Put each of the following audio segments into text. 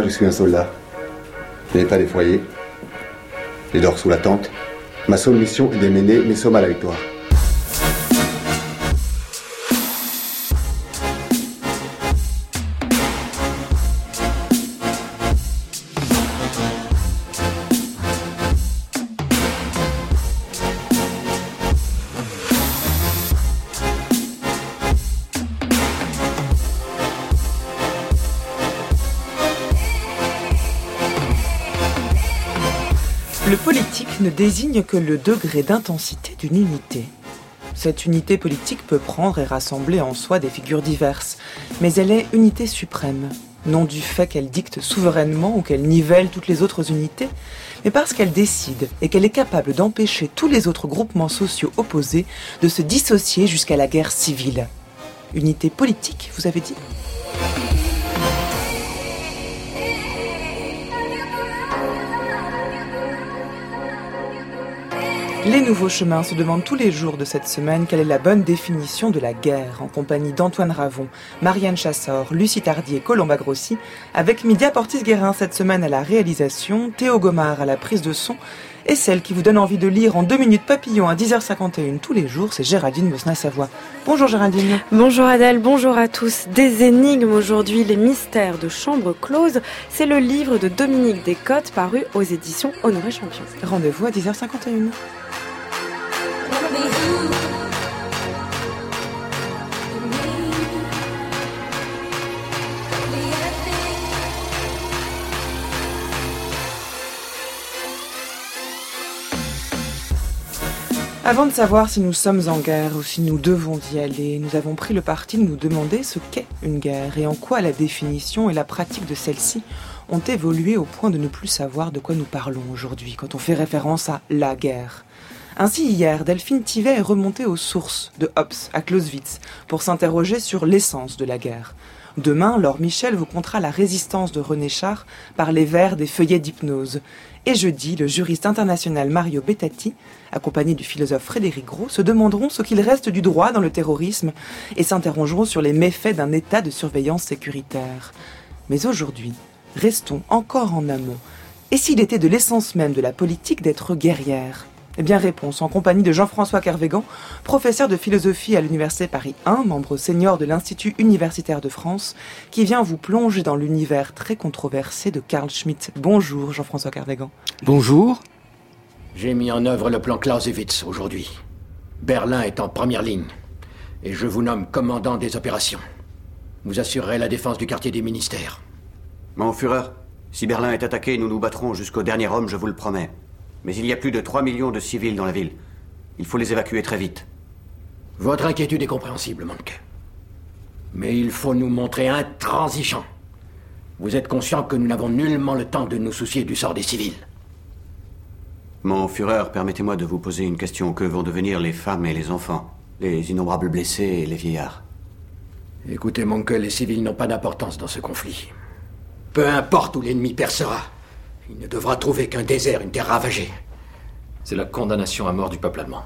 Moi, je suis un soldat. Je n'ai pas des foyers. Je dors sous la tente. Ma seule mission est de mener mes sommes à la victoire. Le politique ne désigne que le degré d'intensité d'une unité. Cette unité politique peut prendre et rassembler en soi des figures diverses, mais elle est unité suprême, non du fait qu'elle dicte souverainement ou qu'elle nivelle toutes les autres unités, mais parce qu'elle décide et qu'elle est capable d'empêcher tous les autres groupements sociaux opposés de se dissocier jusqu'à la guerre civile. Unité politique, vous avez dit ? Les Nouveaux Chemins se demandent tous les jours de cette semaine quelle est la bonne définition de la guerre, en compagnie d'Antoine Ravon, Marianne Chassor, Lucie Tardy et Colomba Grossi, avec Midia Portis-Guérin cette semaine à la réalisation, Théo Gomard à la prise de son, et celle qui vous donne envie de lire en 2 minutes papillon à 10h51 tous les jours, c'est Géraldine Bosna-Savoie. Bonjour Géraldine. Bonjour Adèle, bonjour à tous. Des énigmes aujourd'hui, les mystères de chambre close, c'est le livre de Dominique Descottes paru aux éditions Honoré Champion. Rendez-vous à 10h51. Avant de savoir si nous sommes en guerre ou si nous devons y aller, nous avons pris le parti de nous demander ce qu'est une guerre et en quoi la définition et la pratique de celle-ci ont évolué au point de ne plus savoir de quoi nous parlons aujourd'hui quand on fait référence à la guerre. Ainsi, hier, Delphine Thivet est remontée aux sources de Hobbes à Clausewitz pour s'interroger sur l'essence de la guerre. Demain, Laure Michel vous contera la résistance de René Char par les vers des feuillets d'hypnose. Et jeudi, le juriste international Mario Bettati, accompagné du philosophe Frédéric Gros, se demanderont ce qu'il reste du droit dans le terrorisme et s'interrogeront sur les méfaits d'un état de surveillance sécuritaire. Mais aujourd'hui, restons encore en amont. Et s'il était de l'essence même de la politique d'être guerrière ? Eh bien, réponse en compagnie de Jean-François Kervégan, professeur de philosophie à l'Université Paris 1, membre senior de l'Institut universitaire de France, qui vient vous plonger dans l'univers très controversé de Carl Schmitt. Bonjour Jean-François Kervégan. Bonjour. J'ai mis en œuvre le plan Clausewitz aujourd'hui. Berlin est en première ligne. Et je vous nomme commandant des opérations. Vous assurerez la défense du quartier des ministères. Mon Führer, si Berlin est attaqué, nous nous battrons jusqu'au dernier homme, je vous le promets. Mais il y a plus de 3 millions de civils dans la ville. Il faut les évacuer très vite. Votre inquiétude est compréhensible, Manke. Mais il faut nous montrer intransigeants. Vous êtes conscient que nous n'avons nullement le temps de nous soucier du sort des civils. Mon Führer, permettez-moi de vous poser une question. Que vont devenir les femmes et les enfants? Les innombrables blessés et les vieillards? Écoutez, Manke, les civils n'ont pas d'importance dans ce conflit. Peu importe où l'ennemi percera. Il ne devra trouver qu'un désert, une terre ravagée. C'est la condamnation à mort du peuple allemand.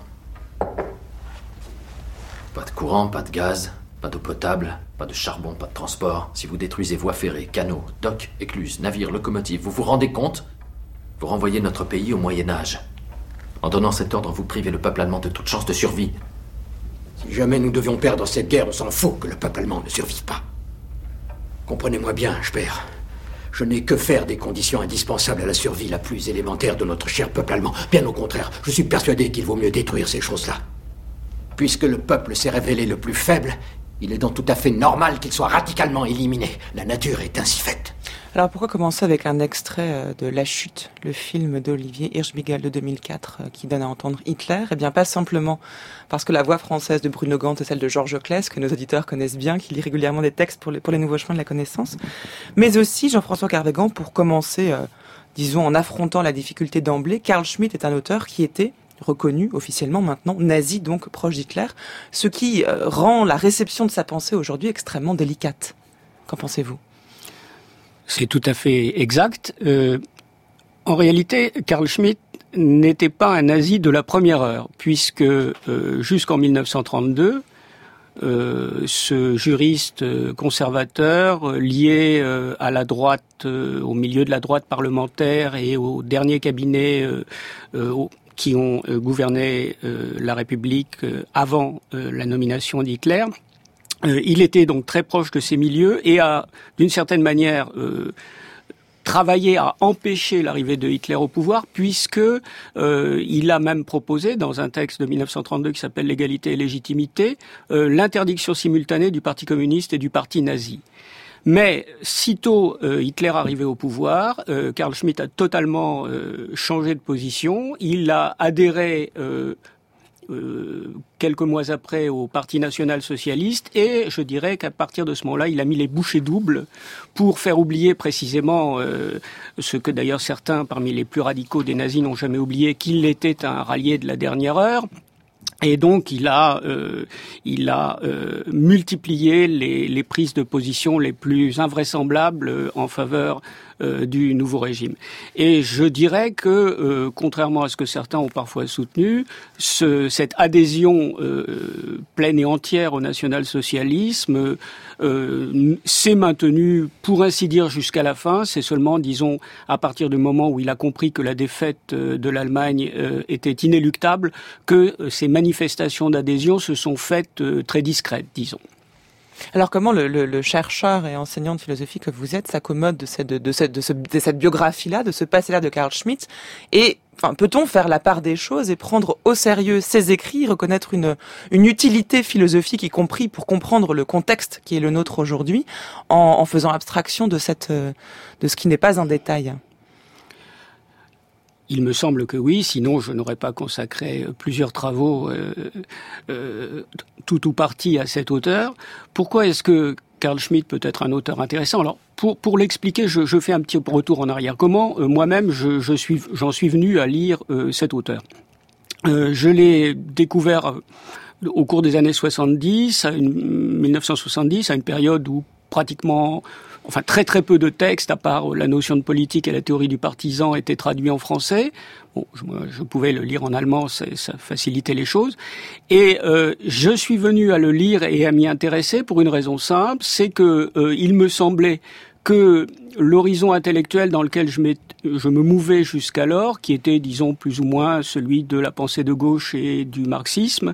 Pas de courant, pas de gaz, pas d'eau potable, pas de charbon, pas de transport. Si vous détruisez voies ferrées, canaux, docks, écluses, navires, locomotives, vous vous rendez compte? Vous renvoyez notre pays au Moyen-Âge. En donnant cet ordre, vous privez le peuple allemand de toute chance de survie. Si jamais nous devions perdre cette guerre, on s'en fout que le peuple allemand ne survive pas. Comprenez-moi bien, Speer. Je n'ai que faire des conditions indispensables à la survie la plus élémentaire de notre cher peuple allemand. Bien au contraire, je suis persuadé qu'il vaut mieux détruire ces choses-là. Puisque le peuple s'est révélé le plus faible, il est donc tout à fait normal qu'il soit radicalement éliminé. La nature est ainsi faite. Alors pourquoi commencer avec un extrait de La Chute, le film d'Olivier Hirschbiegel de 2004 qui donne à entendre Hitler? Eh bien pas simplement parce que la voix française de Bruno Gant est celle de Georges Claes, que nos auditeurs connaissent bien, qui lit régulièrement des textes pour les Nouveaux Chemins de la Connaissance, mais aussi Jean-François Kervégan pour commencer, disons en affrontant la difficulté d'emblée. Carl Schmitt est un auteur qui était reconnu officiellement maintenant nazi, donc proche d'Hitler, ce qui rend la réception de sa pensée aujourd'hui extrêmement délicate. Qu'en pensez-vous? C'est tout à fait exact. En réalité, Carl Schmitt n'était pas un nazi de la première heure, puisque jusqu'en 1932, ce juriste conservateur lié à la droite, au milieu de la droite parlementaire et au dernier cabinet qui ont gouverné la République avant la nomination d'Hitler. Il était donc très proche de ces milieux et a, d'une certaine manière, travaillé à empêcher l'arrivée de Hitler au pouvoir, puisque il a même proposé, dans un texte de 1932 qui s'appelle L'égalité et légitimité, l'interdiction simultanée du Parti communiste et du Parti nazi. Mais sitôt Hitler arrivé au pouvoir, Carl Schmitt a totalement changé de position. Il a adhéré quelques mois après au Parti national-socialiste et je dirais qu'à partir de ce moment-là, il a mis les bouchées doubles pour faire oublier précisément ce que d'ailleurs certains parmi les plus radicaux des nazis n'ont jamais oublié, qu'il était un rallié de la dernière heure. Et donc il a multiplié les prises de position les plus invraisemblables en faveur du nouveau régime. Et je dirais que, contrairement à ce que certains ont parfois soutenu, cette adhésion pleine et entière au national-socialisme s'est maintenue, pour ainsi dire, jusqu'à la fin. C'est seulement, disons, à partir du moment où il a compris que la défaite de l'Allemagne était inéluctable, que ces manifestations d'adhésion se sont faites très discrètes, disons. Alors comment le chercheur et enseignant de philosophie que vous êtes s'accommode de cette biographie-là, de ce passé-là de Carl Schmitt, et enfin, peut-on faire la part des choses et prendre au sérieux ses écrits, reconnaître une utilité philosophique, y compris pour comprendre le contexte qui est le nôtre aujourd'hui, en faisant abstraction de ce qui n'est pas un détail? Il me semble que oui, sinon je n'aurais pas consacré plusieurs travaux, tout ou partie à cet auteur. Pourquoi est-ce que Carl Schmitt peut être un auteur intéressant? Alors, pour l'expliquer, je fais un petit retour en arrière. Comment moi-même j'en suis venu à lire cet auteur? Je l'ai découvert au cours des années 1970, à une période où pratiquement, enfin très très peu de textes, à part la notion de politique et la théorie du partisan, étaient traduits en français. Bon, je pouvais le lire en allemand, ça facilitait les choses. Et je suis venu à le lire et à m'y intéresser pour une raison simple, c'est que il me semblait que l'horizon intellectuel dans lequel je me mouvais jusqu'alors, qui était, disons, plus ou moins celui de la pensée de gauche et du marxisme,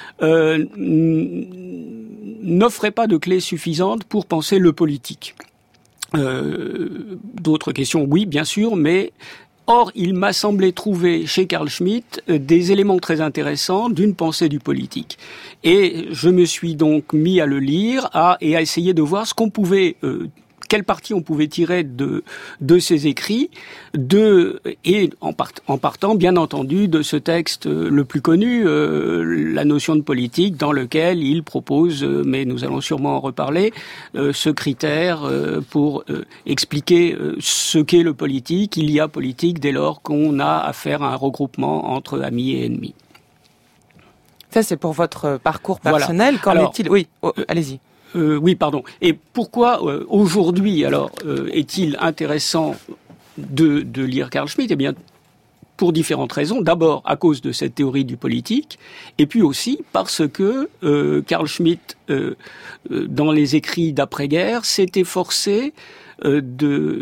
n'offrait pas de clés suffisantes pour penser le politique. D'autres questions, oui, bien sûr, mais or, il m'a semblé trouver chez Carl Schmitt des éléments très intéressants d'une pensée du politique. Et je me suis donc mis à le lire et à essayer de voir ce qu'on pouvait quelle partie on pouvait tirer de ses écrits, et en partant, bien entendu, de ce texte le plus connu, la notion de politique, dans lequel il propose, mais nous allons sûrement en reparler, ce critère pour expliquer ce qu'est le politique. Il y a politique dès lors qu'on a affaire à un regroupement entre amis et ennemis. Ça, c'est pour votre parcours personnel. Voilà. Qu'en est-il ? Oui, allez-y. Oui, pardon. Et pourquoi aujourd'hui, alors, est-il intéressant de lire Carl Schmitt ? Eh bien, pour différentes raisons. D'abord, à cause de cette théorie du politique, et puis aussi parce que Carl Schmitt, dans les écrits d'après-guerre, s'est efforcé de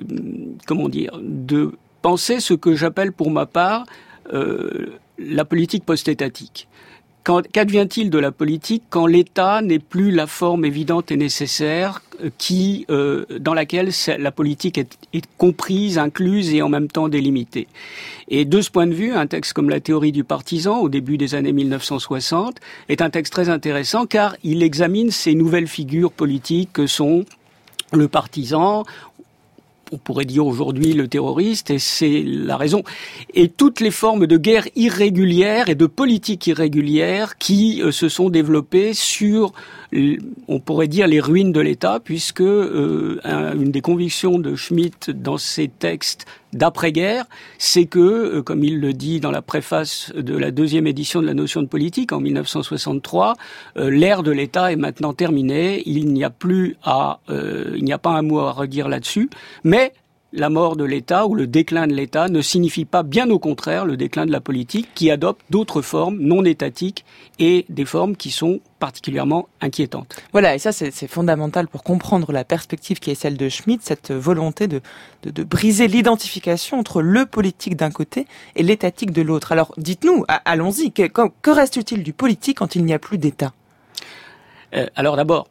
penser ce que j'appelle pour ma part la politique post-étatique. Qu'advient-il de la politique quand l'État n'est plus la forme évidente et nécessaire dans laquelle la politique est comprise, incluse et en même temps délimitée? Et de ce point de vue, un texte comme La théorie du partisan, au début des années 1960, est un texte très intéressant car il examine ces nouvelles figures politiques que sont le partisan, on pourrait dire aujourd'hui le terroriste, et c'est la raison. Et toutes les formes de guerre irrégulière et de politique irrégulière qui se sont développées sur, on pourrait dire, les ruines de l'État, puisque une des convictions de Schmitt dans ses textes d'après-guerre, c'est que, comme il le dit dans la préface de la deuxième édition de la notion de politique en 1963, l'ère de l'État est maintenant terminée, il n'y a pas un mot à redire là-dessus, mais la mort de l'État ou le déclin de l'État ne signifie pas, bien au contraire, le déclin de la politique qui adopte d'autres formes non étatiques et des formes qui sont particulièrement inquiétantes. Voilà, et ça c'est fondamental pour comprendre la perspective qui est celle de Schmitt, cette volonté de briser l'identification entre le politique d'un côté et l'étatique de l'autre. Alors dites-nous, allons-y, que reste-t-il du politique quand il n'y a plus d'État ? Alors d'abord,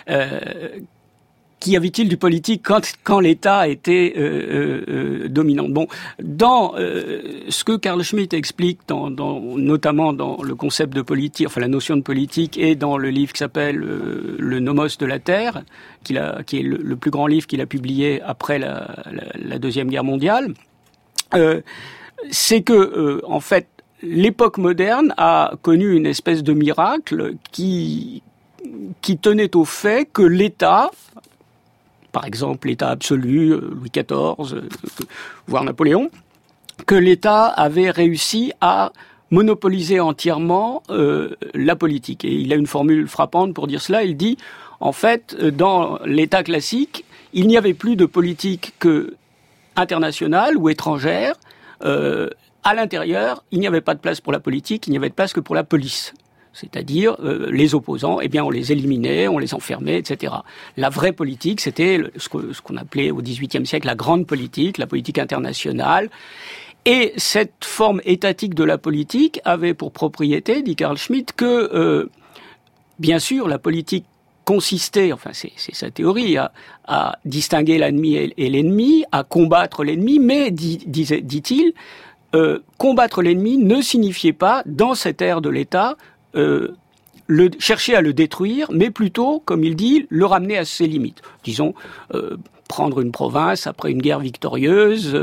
qu'y avait-il du politique quand l'État était dominant ? Bon, dans ce que Carl Schmitt explique, notamment dans le concept de politique, enfin la notion de politique, et dans le livre qui s'appelle Le Nomos de la Terre, qui est le plus grand livre qu'il a publié après la Deuxième Guerre mondiale, c'est que en fait l'époque moderne a connu une espèce de miracle qui tenait au fait que l'État, par exemple l'État absolu, Louis XIV, voire Napoléon, que l'État avait réussi à monopoliser entièrement la politique. Et il a une formule frappante pour dire cela, il dit, en fait, dans l'État classique, il n'y avait plus de politique que internationale ou étrangère. À l'intérieur, il n'y avait pas de place pour la politique, il n'y avait de place que pour la police. C'est-à-dire les opposants, eh bien on les éliminait, on les enfermait, etc. La vraie politique, c'était ce qu'on appelait au XVIIIe siècle la grande politique, la politique internationale. Et cette forme étatique de la politique avait pour propriété, dit Carl Schmitt, que bien sûr la politique consistait, enfin c'est sa théorie, à distinguer l'ennemi et l'ennemi, à combattre l'ennemi, mais dit-il, combattre l'ennemi ne signifiait pas, dans cette ère de l'État, chercher à le détruire, mais plutôt, comme il dit, le ramener à ses limites. Disons, prendre une province après une guerre victorieuse,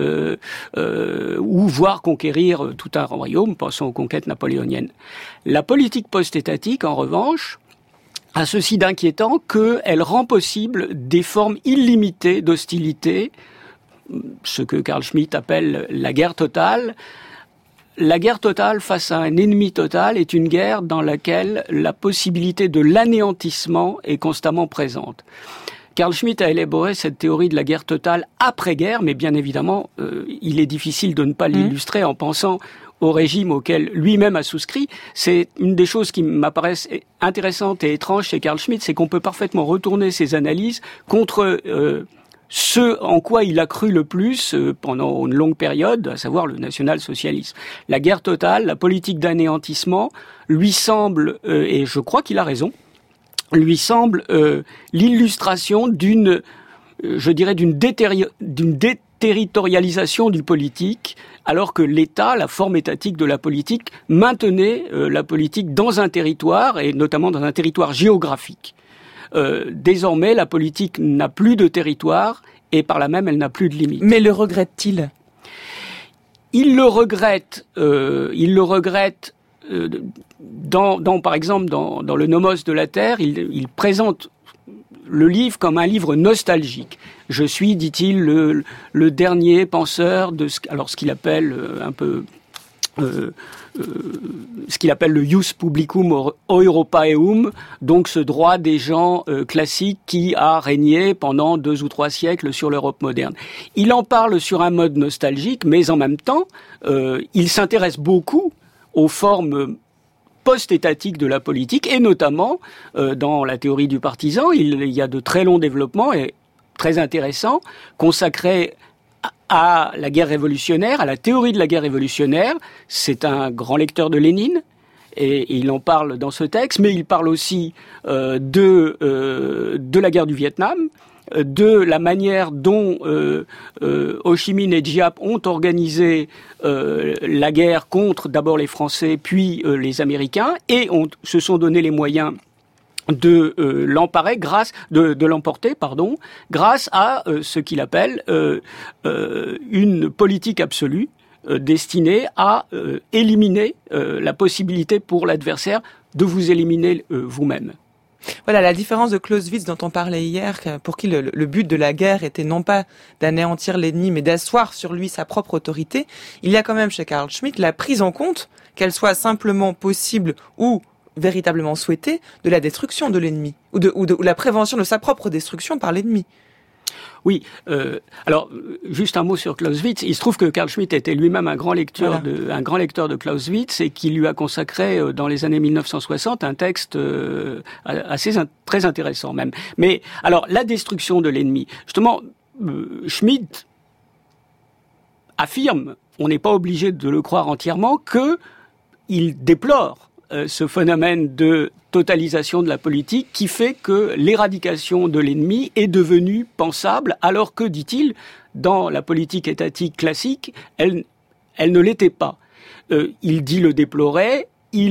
ou voire conquérir tout un royaume, pensons aux conquêtes napoléoniennes. La politique post-étatique, en revanche, a ceci d'inquiétant qu'elle rend possible des formes illimitées d'hostilité, ce que Carl Schmitt appelle la guerre totale. La guerre totale face à un ennemi total est une guerre dans laquelle la possibilité de l'anéantissement est constamment présente. Carl Schmitt a élaboré cette théorie de la guerre totale après-guerre, mais bien évidemment, il est difficile de ne pas l'illustrer en pensant au régime auquel lui-même a souscrit. C'est une des choses qui m'apparaissent intéressantes et étranges chez Carl Schmitt, c'est qu'on peut parfaitement retourner ses analyses contre ce en quoi il a cru le plus pendant une longue période, à savoir le national-socialisme. La guerre totale, la politique d'anéantissement, lui semble, et je crois qu'il a raison, lui semble l'illustration d'une déterritorialisation du politique, alors que l'État, la forme étatique de la politique, maintenait la politique dans un territoire, et notamment dans un territoire géographique. Désormais, la politique n'a plus de territoire et par là même, elle n'a plus de limite. Mais le regrette-t-il ? Il le regrette. Par exemple, dans le Nomos de la Terre, il présente le livre comme un livre nostalgique. Je suis, dit-il, le dernier penseur de ce qu'il appelle un peu ce qu'il appelle le ius publicum Europaeum, donc ce droit des gens classiques qui a régné pendant 2 ou 3 siècles sur l'Europe moderne. Il en parle sur un mode nostalgique, mais en même temps, il s'intéresse beaucoup aux formes post-étatiques de la politique, et notamment dans la théorie du partisan, il y a de très longs développements et très intéressants consacrés à la guerre révolutionnaire, à la théorie de la guerre révolutionnaire. C'est un grand lecteur de Lénine, et il en parle dans ce texte, mais il parle aussi de la guerre du Vietnam, de la manière dont Ho Chi Minh et Giap ont organisé la guerre contre d'abord les Français, puis les Américains, et se sont donné les moyens de l'emporter grâce à ce qu'il appelle une politique absolue destinée à éliminer la possibilité pour l'adversaire de vous éliminer vous-même. Voilà, la différence de Clausewitz dont on parlait hier, pour qui le but de la guerre était non pas d'anéantir l'ennemi, mais d'asseoir sur lui sa propre autorité. Il y a quand même chez Carl Schmitt la prise en compte, qu'elle soit simplement possible ou véritablement souhaitée, de la destruction de l'ennemi, ou la prévention de sa propre destruction par l'ennemi. Oui. Alors, juste un mot sur Clausewitz. Il se trouve que Carl Schmitt était lui-même un grand lecteur de Clausewitz et qui lui a consacré dans les années 1960 un texte très intéressant même. Mais alors, la destruction de l'ennemi. Justement, Schmitt affirme, on n'est pas obligé de le croire entièrement, que il déplore ce phénomène de totalisation de la politique qui fait que l'éradication de l'ennemi est devenue pensable, alors que, dit-il, dans la politique étatique classique, elle ne l'était pas. Il dit le déplorer,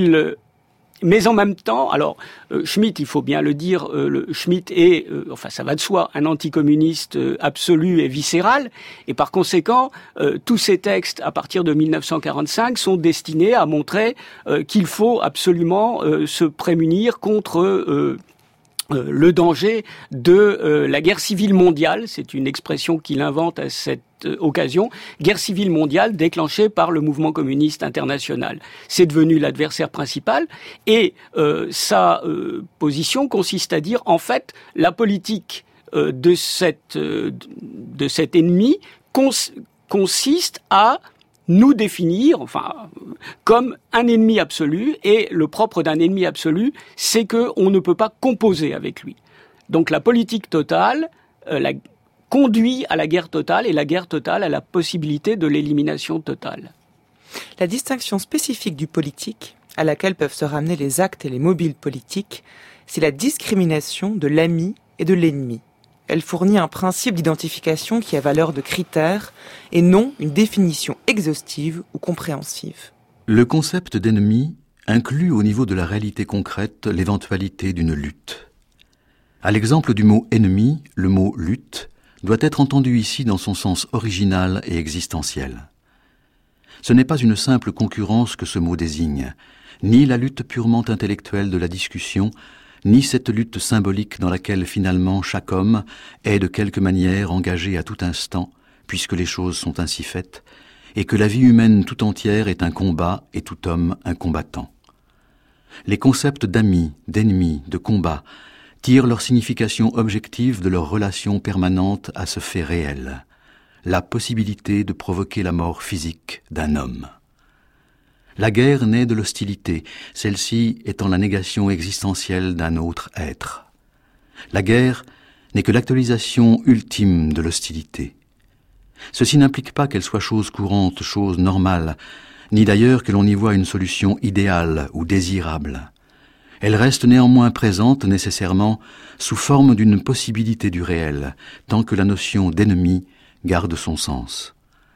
mais en même temps, alors Schmitt, il faut bien le dire, Schmitt est, ça va de soi, un anticommuniste absolu et viscéral, et par conséquent, tous ces textes à partir de 1945 sont destinés à montrer qu'il faut absolument se prémunir contre le danger de la guerre civile mondiale. C'est une expression qu'il invente à cette occasion, guerre civile mondiale déclenchée par le mouvement communiste international. C'est devenu l'adversaire principal et sa position consiste à dire, en fait, la politique de cet ennemi consiste à nous définir, comme un ennemi absolu, et le propre d'un ennemi absolu, c'est qu'on ne peut pas composer avec lui. Donc la politique totale conduit à la guerre totale, et la guerre totale a la possibilité de l'élimination totale. La distinction spécifique du politique, à laquelle peuvent se ramener les actes et les mobiles politiques, c'est la discrimination de l'ami et de l'ennemi. Elle fournit un principe d'identification qui a valeur de critère et non une définition exhaustive ou compréhensive. Le concept d'ennemi inclut au niveau de la réalité concrète l'éventualité d'une lutte. À l'exemple du mot ennemi, le mot lutte doit être entendu ici dans son sens original et existentiel. Ce n'est pas une simple concurrence que ce mot désigne, ni la lutte purement intellectuelle de la discussion, ni cette lutte symbolique dans laquelle finalement chaque homme est de quelque manière engagé à tout instant, puisque les choses sont ainsi faites, et que la vie humaine tout entière est un combat et tout homme un combattant. Les concepts d'amis, d'ennemis, de combat tirent leur signification objective de leur relation permanente à ce fait réel, la possibilité de provoquer la mort physique d'un homme. La guerre naît de l'hostilité, celle-ci étant la négation existentielle d'un autre être. La guerre n'est que l'actualisation ultime de l'hostilité. Ceci n'implique pas qu'elle soit chose courante, chose normale, ni d'ailleurs que l'on y voit une solution idéale ou désirable. Elle reste néanmoins présente nécessairement sous forme d'une possibilité du réel, tant que la notion d'ennemi garde son sens.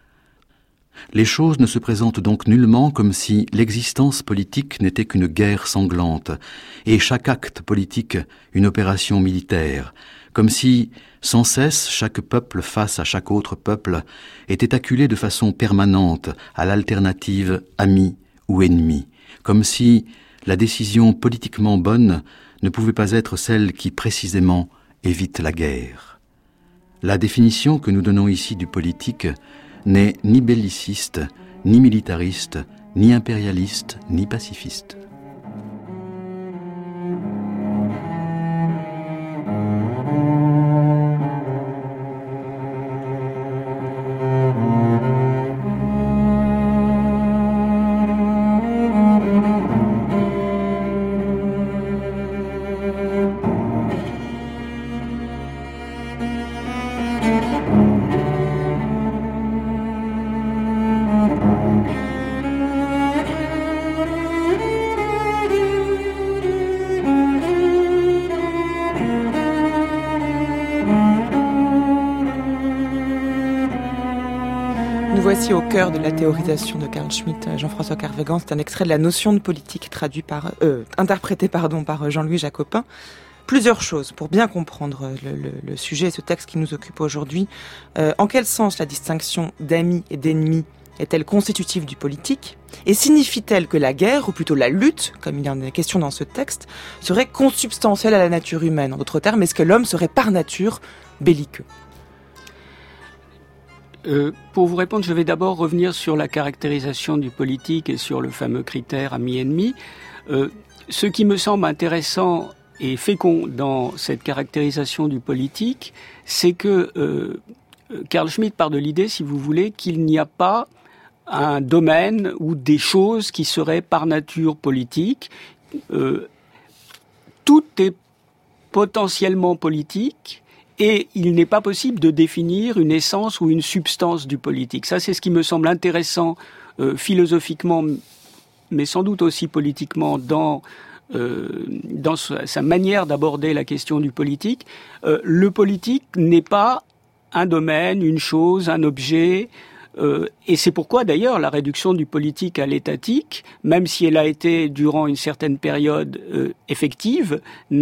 Les choses ne se présentent donc nullement comme si l'existence politique n'était qu'une guerre sanglante, et chaque acte politique une opération militaire, comme si, sans cesse, chaque peuple face à chaque autre peuple était acculé de façon permanente à l'alternative ami ou ennemi, comme si la décision politiquement bonne ne pouvait pas être celle qui, précisément, évite la guerre. La définition que nous donnons ici du politique n'est ni belliciste, ni militariste, ni impérialiste, ni pacifiste. Voici au cœur de la théorisation de Carl Schmitt, Jean-François Kervégan. C'est un extrait de la notion de politique interprété par Jean-Louis Jacopin. Plusieurs choses pour bien comprendre le sujet et ce texte qui nous occupe aujourd'hui. En quel sens la distinction d'amis et d'ennemis est-elle constitutive du politique? Et signifie-t-elle que la guerre, ou plutôt la lutte, comme il y en est question dans ce texte, serait consubstantielle à la nature humaine? En d'autres termes, est-ce que l'homme serait par nature belliqueux? Pour vous répondre, je vais d'abord revenir sur la caractérisation du politique et sur le fameux critère ami-ennemi. Ce qui me semble intéressant est fécond dans cette caractérisation du politique, c'est que Carl Schmitt part de l'idée, si vous voulez, qu'il n'y a pas un domaine ou des choses qui seraient par nature politiques. Tout est potentiellement politique et il n'est pas possible de définir une essence ou une substance du politique. Ça, c'est ce qui me semble intéressant philosophiquement, mais sans doute aussi politiquement dans sa manière d'aborder la question du politique. Le politique n'est pas un domaine, une chose, un objet, et c'est pourquoi d'ailleurs la réduction du politique à l'étatique, même si elle a été durant une certaine période effective,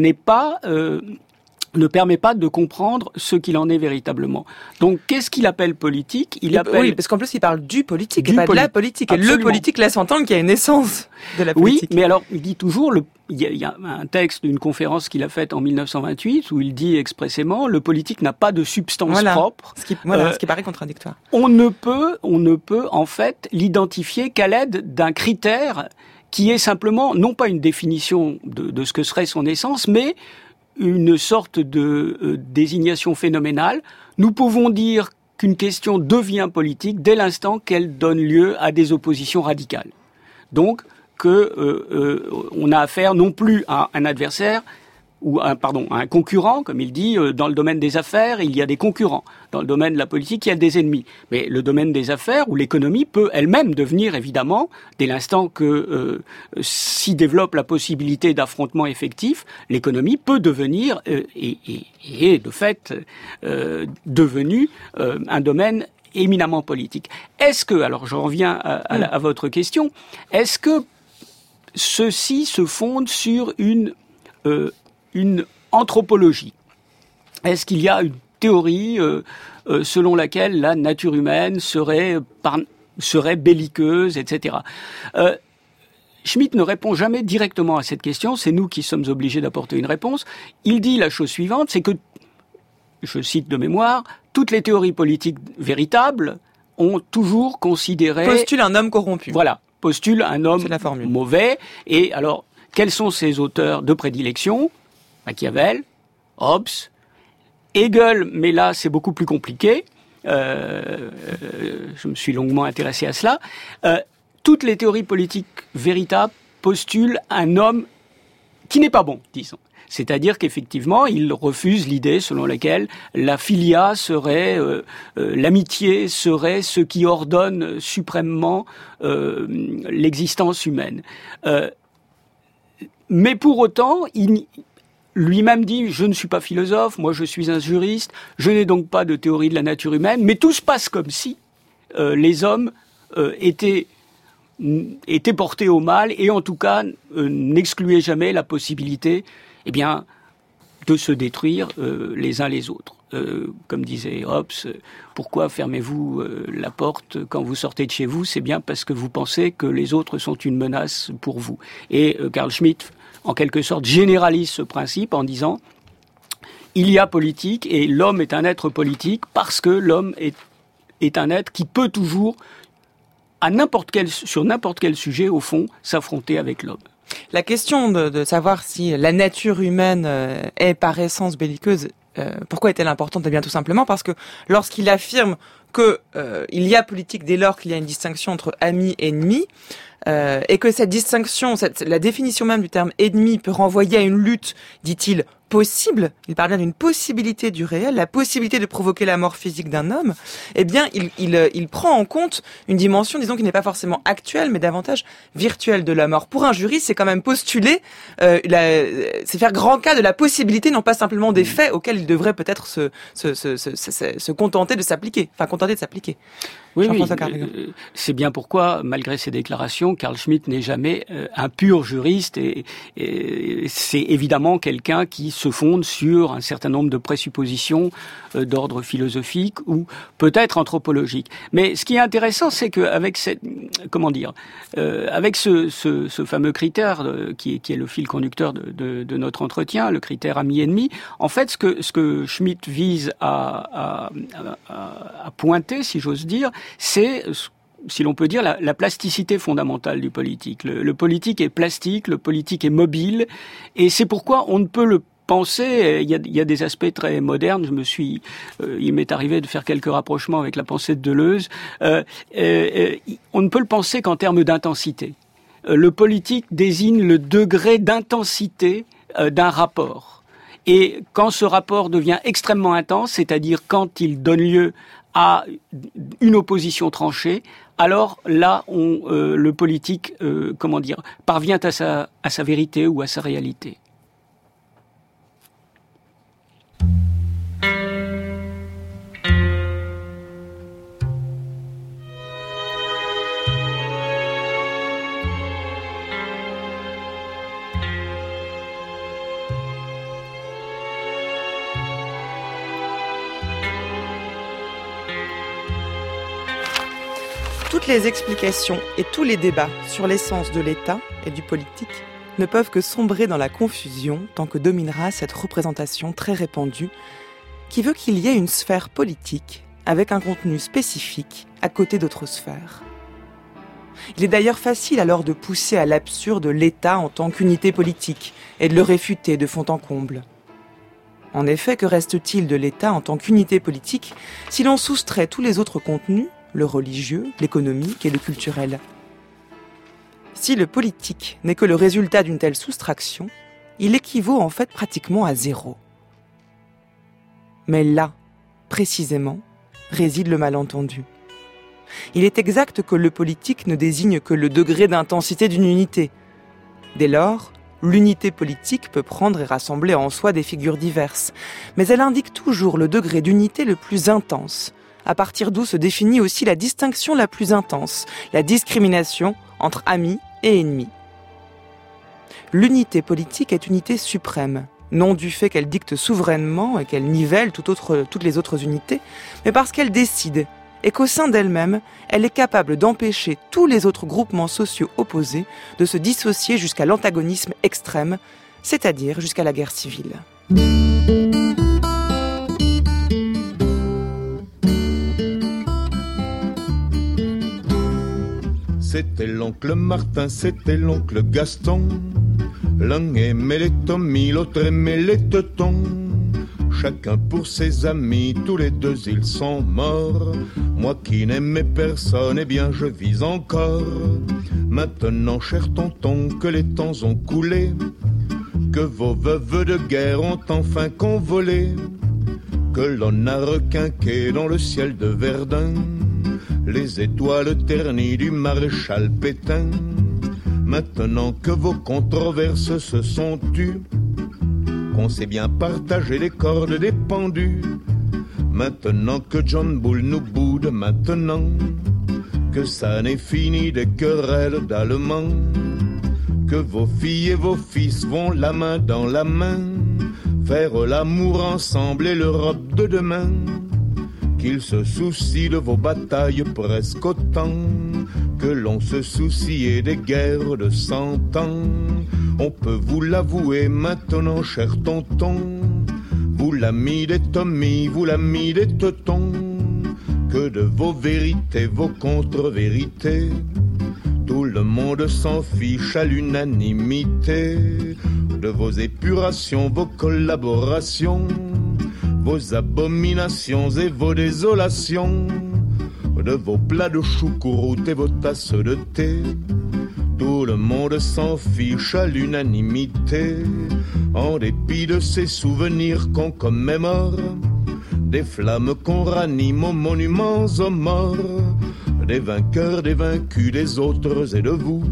ne permet pas de comprendre ce qu'il en est véritablement. Donc, qu'est-ce qu'il appelle politique ? Oui, parce qu'en plus, il parle du politique et pas de la politique. Absolument. Et le politique laisse entendre qu'il y a une essence de la politique. Oui, mais alors, il dit toujours, il y a un texte d'une conférence qu'il a faite en 1928 où il dit expressément, le politique n'a pas de substance propre. Ce qui paraît contradictoire. On ne peut, en fait, l'identifier qu'à l'aide d'un critère qui est simplement, non pas une définition de ce que serait son essence, mais une sorte de désignation phénoménale. Nous pouvons dire qu'une question devient politique dès l'instant qu'elle donne lieu à des oppositions radicales. Donc, on a affaire non plus à un adversaire ou à un concurrent, comme il dit, dans le domaine des affaires, il y a des concurrents. Dans le domaine de la politique, il y a des ennemis. Mais le domaine des affaires ou l'économie peut elle-même devenir, évidemment, dès l'instant que s'y développe la possibilité d'affrontement effectif, l'économie peut devenir, et est de fait devenu un domaine éminemment politique. Est-ce que, alors je reviens à votre question, est-ce que ceci se fonde sur une anthropologie? Est-ce qu'il y a une théorie selon laquelle la nature humaine serait belliqueuse, etc. Schmitt ne répond jamais directement à cette question, c'est nous qui sommes obligés d'apporter une réponse. Il dit la chose suivante, c'est que, je cite de mémoire, toutes les théories politiques véritables ont toujours considéré... Postule un homme corrompu. Voilà, postule un homme mauvais. Et alors, quels sont ses auteurs de prédilection ? Machiavel, Hobbes, Hegel, mais là c'est beaucoup plus compliqué. Je me suis longuement intéressé à cela. Toutes les théories politiques véritables postulent un homme qui n'est pas bon, disons. C'est-à-dire qu'effectivement, il refuse l'idée selon laquelle la filia serait, l'amitié serait ce qui ordonne suprêmement l'existence humaine. Mais pour autant, il lui-même dit « Je ne suis pas philosophe, moi je suis un juriste, je n'ai donc pas de théorie de la nature humaine, mais tout se passe comme si les hommes étaient portés au mal et en tout cas n'excluaient jamais la possibilité de se détruire les uns les autres. » Comme disait Hobbes, pourquoi fermez-vous la porte quand vous sortez de chez vous ? C'est bien parce que vous pensez que les autres sont une menace pour vous. Et Carl Schmitt, en quelque sorte, généralise ce principe en disant il y a politique et l'homme est un être politique parce que l'homme est un être qui peut toujours, sur n'importe quel sujet, au fond, s'affronter avec l'homme. La question de savoir si la nature humaine est par essence belliqueuse, pourquoi est-elle importante ? Eh bien, tout simplement parce que lorsqu'il affirme que il y a politique dès lors qu'il y a une distinction entre amis et ennemis, et que cette distinction, la définition même du terme ennemi peut renvoyer à une lutte, dit-il, possible, il parle bien d'une possibilité du réel, la possibilité de provoquer la mort physique d'un homme, eh bien, il prend en compte une dimension, disons, qui n'est pas forcément actuelle, mais davantage virtuelle de la mort. Pour un juriste, c'est quand même postuler, c'est faire grand cas de la possibilité, non pas simplement des faits auxquels il devrait peut-être se contenter de s'appliquer, Oui, c'est bien pourquoi, malgré ses déclarations, Carl Schmitt n'est jamais un pur juriste et c'est évidemment quelqu'un qui se fonde sur un certain nombre de présuppositions d'ordre philosophique ou peut-être anthropologique. Mais ce qui est intéressant, c'est qu'avec avec ce fameux critère qui est le fil conducteur de notre entretien, le critère ami-ennemi, en fait, ce que Schmitt vise à pointer, si j'ose dire, c'est si l'on peut dire, la plasticité fondamentale du politique. Le politique est plastique, le politique est mobile, et c'est pourquoi on ne peut le penser. Il y a des aspects très modernes. Il m'est arrivé de faire quelques rapprochements avec la pensée de Deleuze. On ne peut le penser qu'en termes d'intensité. Le politique désigne le degré d'intensité d'un rapport. Et quand ce rapport devient extrêmement intense, c'est-à-dire quand il donne lieu à une opposition tranchée, alors là, le politique, parvient à sa vérité ou à sa réalité. Toutes les explications et tous les débats sur l'essence de l'État et du politique ne peuvent que sombrer dans la confusion tant que dominera cette représentation très répandue qui veut qu'il y ait une sphère politique avec un contenu spécifique à côté d'autres sphères. Il est d'ailleurs facile alors de pousser à l'absurde l'État en tant qu'unité politique et de le réfuter de fond en comble. En effet, que reste-t-il de l'État en tant qu'unité politique si l'on soustrait tous les autres contenus, le religieux, l'économique et le culturel? Si le politique n'est que le résultat d'une telle soustraction, il équivaut en fait pratiquement à zéro. Mais là, précisément, réside le malentendu. Il est exact que le politique ne désigne que le degré d'intensité d'une unité. Dès lors, l'unité politique peut prendre et rassembler en soi des figures diverses, mais elle indique toujours le degré d'unité le plus intense, à partir d'où se définit aussi la distinction la plus intense, la discrimination entre amis et ennemis. L'unité politique est unité suprême, non du fait qu'elle dicte souverainement et qu'elle nivelle toutes les autres unités, mais parce qu'elle décide et qu'au sein d'elle-même, elle est capable d'empêcher tous les autres groupements sociaux opposés de se dissocier jusqu'à l'antagonisme extrême, c'est-à-dire jusqu'à la guerre civile. C'était l'oncle Martin, c'était l'oncle Gaston. L'un aimait les Tommy, l'autre aimait les Teutons. Chacun pour ses amis, tous les deux ils sont morts. Moi qui n'aimais personne, eh bien je vis encore. Maintenant, cher tonton, que les temps ont coulé, que vos veuves de guerre ont enfin convolé, que l'on a requinqué dans le ciel de Verdun les étoiles ternies du maréchal Pétain. Maintenant que vos controverses se sont tues, qu'on sait bien partager les cordes des pendus, maintenant que John Bull nous boude, maintenant que ça n'est fini des querelles d'Allemands, que vos filles et vos fils vont la main dans la main faire l'amour ensemble et l'Europe de demain, qu'ils se soucient de vos batailles presque autant que l'on se souciait des guerres de 100 ans. On peut vous l'avouer maintenant, cher tonton, vous l'ami des Tommy, vous l'ami des Teutons, que de vos vérités, vos contre-vérités, tout le monde s'en fiche à l'unanimité. De vos épurations, vos collaborations, vos abominations et vos désolations, de vos plats de choucroute et vos tasses de thé, tout le monde s'en fiche à l'unanimité. En dépit de ces souvenirs qu'on commémore, des flammes qu'on ranime aux monuments aux morts, des vainqueurs, des vaincus, des autres et de vous,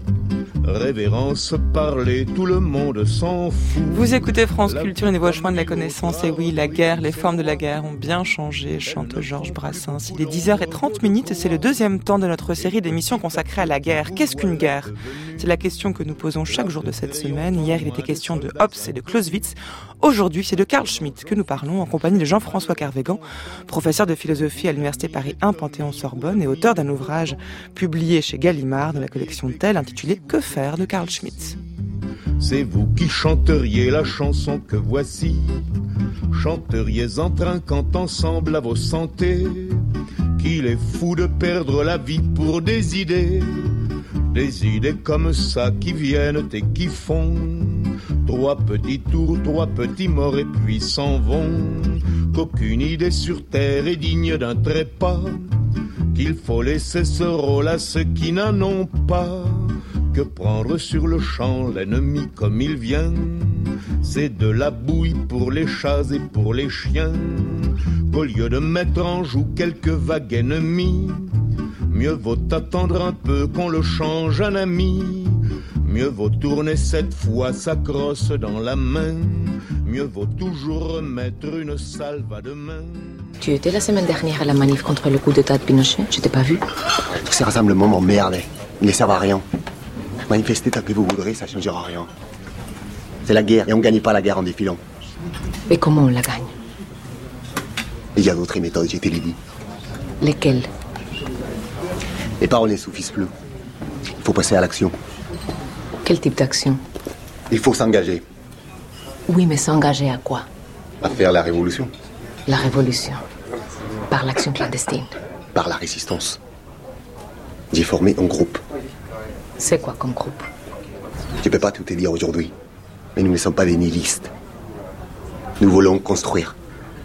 révérence, parler, tout le monde s'en fout. Vous écoutez France Culture, une voie au chemin de la connaissance. Et oui, la guerre, les formes de la guerre ont bien changé, chante Georges Brassens. Il est 10h30 et c'est le deuxième temps de notre série d'émissions consacrée à la guerre. Qu'est-ce qu'une guerre ? C'est la question que nous posons chaque jour de cette semaine. Hier, il était question de Hobbes et de Clausewitz. Aujourd'hui, c'est de Carl Schmitt que nous parlons en compagnie de Jean-François Kervégan, professeur de philosophie à l'Université Paris 1 Panthéon-Sorbonne et auteur d'un ouvrage publié chez Gallimard dans la collection Tel intitulé « Que faire ?» de Carl Schmitt. C'est vous qui chanteriez la chanson que voici, chanteriez en trinquant ensemble à vos santés, qu'il est fou de perdre la vie pour des idées comme ça qui viennent et qui font 3 petits tours, 3 petits morts et puis s'en vont. Qu'aucune idée sur terre est digne d'un trépas, qu'il faut laisser ce rôle à ceux qui n'en ont pas, que prendre sur le champ l'ennemi comme il vient, c'est de la bouille pour les chats et pour les chiens, qu'au lieu de mettre en joue quelques vagues ennemies, mieux vaut attendre un peu qu'on le change en ami, mieux vaut tourner cette fois sa crosse dans la main, mieux vaut toujours remettre une salve à demain. Tu étais la semaine dernière à la manif contre le coup d'état de Pinochet, je t'ai pas vu. Tous ces rassemblements m'emmerdent, ils ne servent à rien. Manifester tant que vous voudrez, ça ne changera rien. C'est la guerre, et on ne gagne pas la guerre en défilant. Et comment on la gagne? Il y a d'autres méthodes, je te l'ai dit. Lesquelles? Les paroles ne suffisent plus. Il faut passer à l'action. Quel type d'action? Il faut s'engager. Oui, mais s'engager à quoi? À faire la révolution. La révolution. Par l'action clandestine. Par la résistance. J'ai formé un groupe. C'est quoi comme groupe? Je ne peux pas tout te dire aujourd'hui. Mais nous ne sommes pas des nihilistes. Nous voulons construire.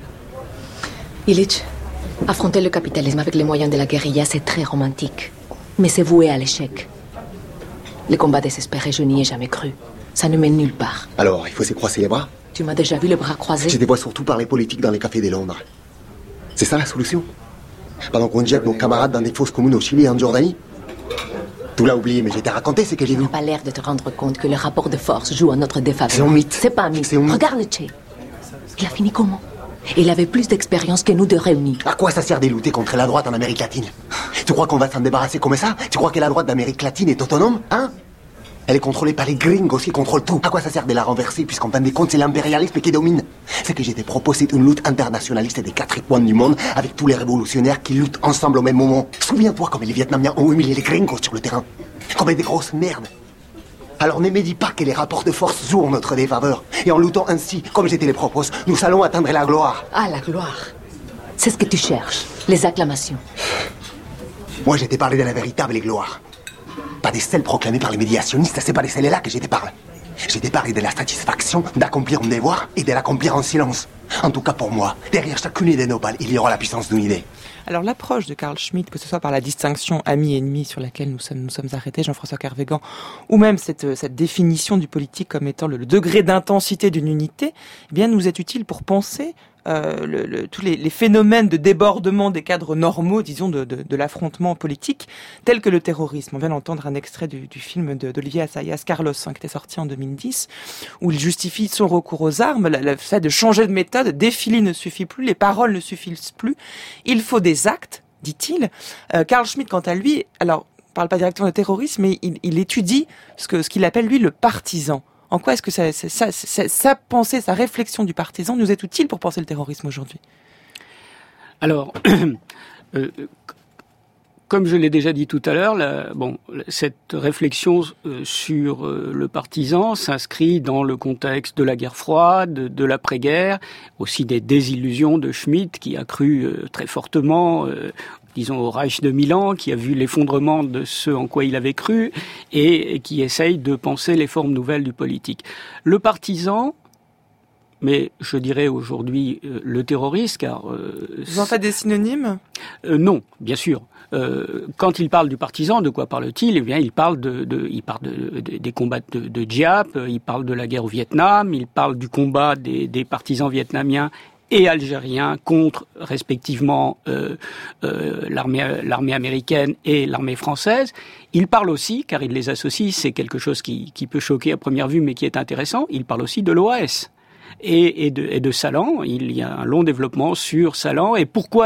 Illich, affronter le capitalisme avec les moyens de la guérilla, c'est très romantique. Mais c'est voué à l'échec. Les combats désespérés, je n'y ai jamais cru. Ça ne mène nulle part. Alors, il faut se croiser les bras? Tu m'as déjà vu les bras croisés? Je te vois surtout parler politique dans les cafés de Londres. C'est ça la solution? Pendant qu'on jette nos camarades dans des fosses communes au Chili et en Jordanie? Tu l'as oublié, mais je t'ai raconté ce que j'ai vu. Tu n'as pas l'air de te rendre compte que le rapport de force joue en notre défaveur. C'est un mythe. C'est pas un mythe. C'est un mythe. Regarde le Che. Il a fini comment? Il avait plus d'expérience que nous deux réunis. À quoi ça sert de lutter contre la droite en Amérique latine? Tu crois qu'on va s'en débarrasser comme ça? Tu crois que la droite d'Amérique latine est autonome? Hein? Elle est contrôlée par les gringos qui contrôlent tout. À quoi ça sert de la renverser puisqu'en fin de compte c'est l'impérialisme qui domine? Ce que je t'ai proposé, c'est une lutte internationaliste des 4 coins du monde avec tous les révolutionnaires qui luttent ensemble au même moment. Souviens-toi comme les Vietnamiens ont humilié les gringos sur le terrain. Comme des grosses merdes. Alors ne me dis pas que les rapports de force jouent en notre défaveur. Et en luttant ainsi, comme je te les propose, nous allons atteindre la gloire. Ah, la gloire. C'est ce que tu cherches. Les acclamations. Moi, je t'ai parlé de la véritable gloire. Pas des celles proclamées par les médiationnistes, c'est pas de celles-là que je te parle. Je t'ai parlé de la satisfaction d'accomplir un devoir et de l'accomplir en silence. En tout cas pour moi, derrière chacune des nopales, il y aura la puissance d'une idée. Alors l'approche de Carl Schmitt, que ce soit par la distinction ami-ennemi sur laquelle nous sommes arrêtés, Jean-François Kervégan, ou même cette définition du politique comme étant le degré d'intensité d'une unité, eh bien nous est utile pour penser tous les phénomènes de débordement des cadres normaux, disons, de l'affrontement politique, tels que le terrorisme. On vient d'entendre un extrait du film d'Olivier Assayas, Carlos, qui était sorti en 2010, où il justifie son recours aux armes, le fait de changer de méthode, défiler ne suffit plus, les paroles ne suffisent plus, il faut des actes, dit-il. Carl Schmitt, quant à lui, alors, on parle pas directement de terrorisme, mais il étudie ce qu'il appelle, lui, le partisan. En quoi est-ce que sa pensée, sa réflexion du partisan nous est utile pour penser le terrorisme aujourd'hui? Alors, comme je l'ai déjà dit tout à l'heure, cette réflexion sur le partisan s'inscrit dans le contexte de la guerre froide, de l'après-guerre, aussi des désillusions de Schmitt qui a cru très fortement disons au Reich de Milan, qui a vu l'effondrement de ce en quoi il avait cru et qui essaye de penser les formes nouvelles du politique. Le partisan, mais je dirais aujourd'hui le terroriste, car... Vous en faites des synonymes? Non, bien sûr. Quand il parle du partisan, de quoi parle-t-il? Eh bien, il parle des combats de Dieppe, il parle de la guerre au Vietnam, il parle du combat des partisans vietnamiens et algériens contre, respectivement, l'armée américaine et l'armée française. Il parle aussi, car il les associe, c'est quelque chose qui peut choquer à première vue, mais qui est intéressant, il parle aussi de l'OAS. Et de Salan. Il y a un long développement sur Salan et pourquoi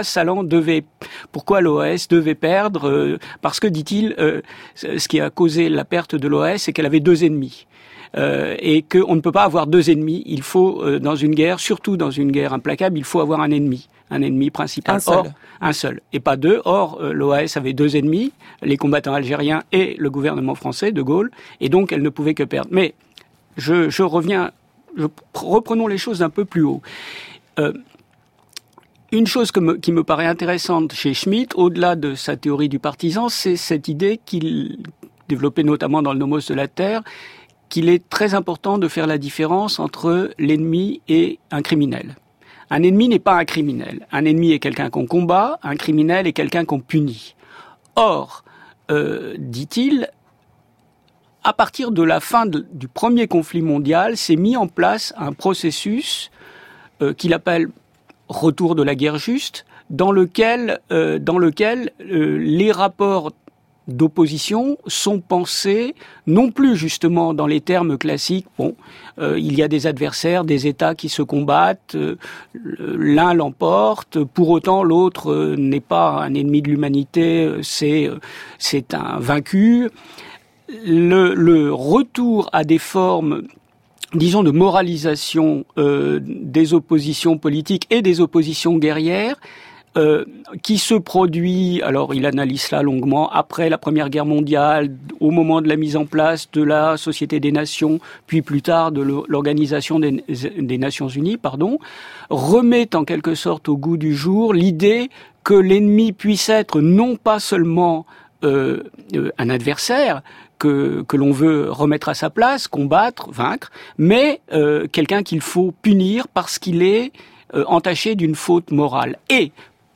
l'OAS devait perdre, parce que, dit-il, ce qui a causé la perte de l'OAS, c'est qu'elle avait 2 ennemis. Et qu'on ne peut pas avoir 2 ennemis. Il faut, dans une guerre, surtout dans une guerre implacable, il faut avoir un ennemi principal. Un seul, et pas 2. Or, l'OAS avait 2 ennemis, les combattants algériens et le gouvernement français, de Gaulle, et donc elle ne pouvait que perdre. Mais reprenons les choses un peu plus haut. une chose qui me paraît intéressante chez Schmitt, au-delà de sa théorie du partisan, c'est cette idée qu'il développait notamment dans le Nomos de la Terre, qu'il est très important de faire la différence entre l'ennemi et un criminel. Un ennemi n'est pas un criminel. Un ennemi est quelqu'un qu'on combat, un criminel est quelqu'un qu'on punit. Or, dit-il, à partir de la fin du premier conflit mondial, s'est mis en place un processus qu'il appelle retour de la guerre juste, dans lequel les rapports d'opposition sont pensés non plus justement dans les termes classiques. Il y a des adversaires, des États qui se combattent, l'un l'emporte, pour autant l'autre n'est pas un ennemi de l'humanité, c'est un vaincu. Le retour à des formes, disons, de moralisation des oppositions politiques et des oppositions guerrières, qui se produit, alors il analyse cela longuement, après la Première Guerre mondiale, au moment de la mise en place de la Société des Nations, puis plus tard de l'Organisation des Nations Unies, remet en quelque sorte au goût du jour l'idée que l'ennemi puisse être non pas seulement un adversaire, que l'on veut remettre à sa place, combattre, vaincre, mais quelqu'un qu'il faut punir parce qu'il est entaché d'une faute morale. Et